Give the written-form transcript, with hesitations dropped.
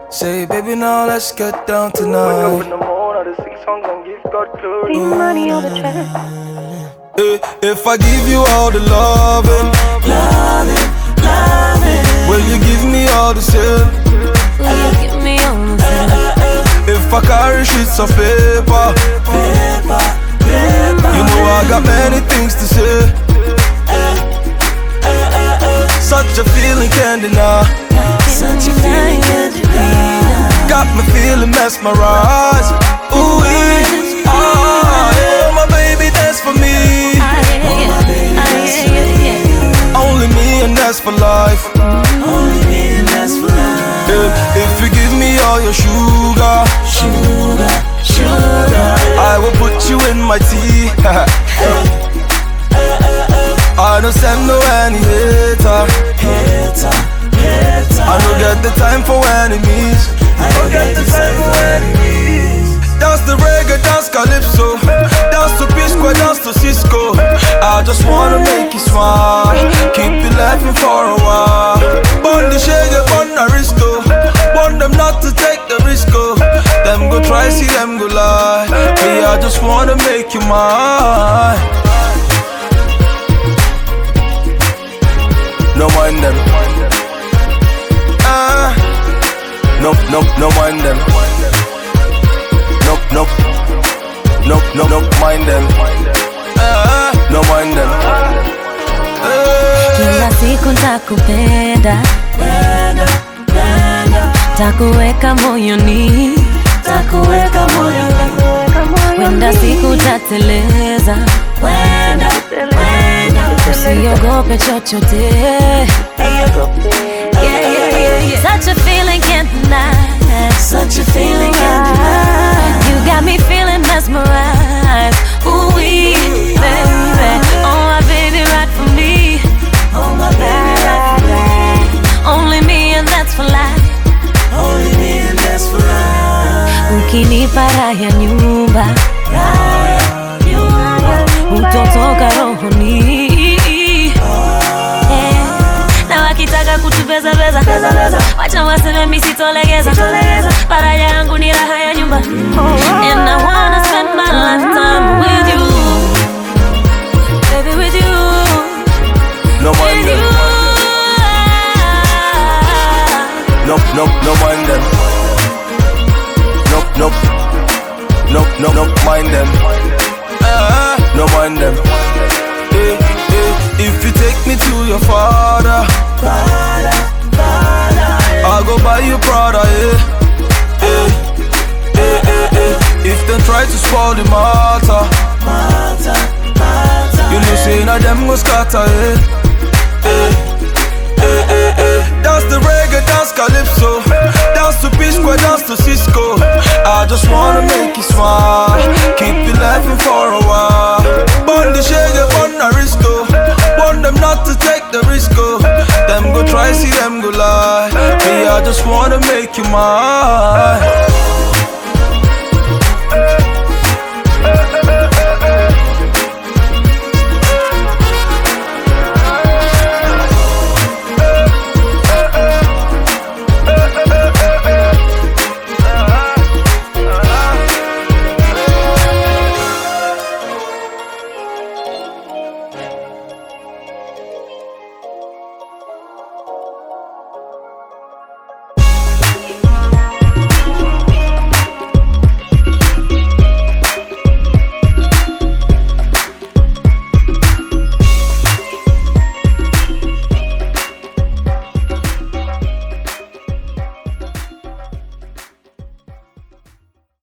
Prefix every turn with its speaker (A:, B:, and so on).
A: Say, baby, now let's get down tonight.
B: Wake up in the morning, I sing songs and give God glory.
C: Leave money on the track.
A: If I give you all the loving, will you give me all the sin?
C: Will you give me all the sin?
A: If I carry sheets of paper, you know I got many things to say. Such a feeling can't deny.
C: Such a feeling can't deny.
A: Got me feeling mesmerized. Ooh, yeah, my baby, dance for me. Only me and that's for life.
D: Only me and that's for life.
A: If you give me all your sugar, I will put you in my tea. I don't send no any hater. I don't get the time for enemies. Dance the reggae, dance calypso, dance to P-Square, dance to Cisco. I just wanna make you smile, keep you laughing for a while. Bun the shaggy, bun the Aristo, want them not to take the risk. Them go try, see them go lie. Hey, I just wanna make you mine. No mind them. No mind them. No mind them. No mind them.
C: Kila siku nitakupenda, takuweka moyoni, wenda siku tateleza, usiogope chochote. Such a feeling can't deny.
D: Such a feeling can't deny.
C: You got me feeling mesmerized. Ooh, baby. Oh, my baby, right for me.
D: Oh my baby, right for me.
C: Only me and that's for life.
D: Only me and that's for life.
C: Ukinipa raha nyumba, utotoka rohoni. Na wakitaka kutubeza wacha waseme mimi sitolegeza. Faraja yangu ni raha ya nyumba. And I wanna spend my lifetime with you, baby, with you.
A: No mind them. No mind them. No mind them. No mind them. If you take me to your father, I'll go buy you Prada, If they try to spoil the matter, you know say now them go scatter, Dance the reggae, dance calypso, dance to P-Square, dance to Cisco. I just wanna make you smile, keep you laughing for a while. Bun the shaggy, bun the Aristo, want them not to take the risk. Them go try, see them go lie. Hey, I just wanna make you mine.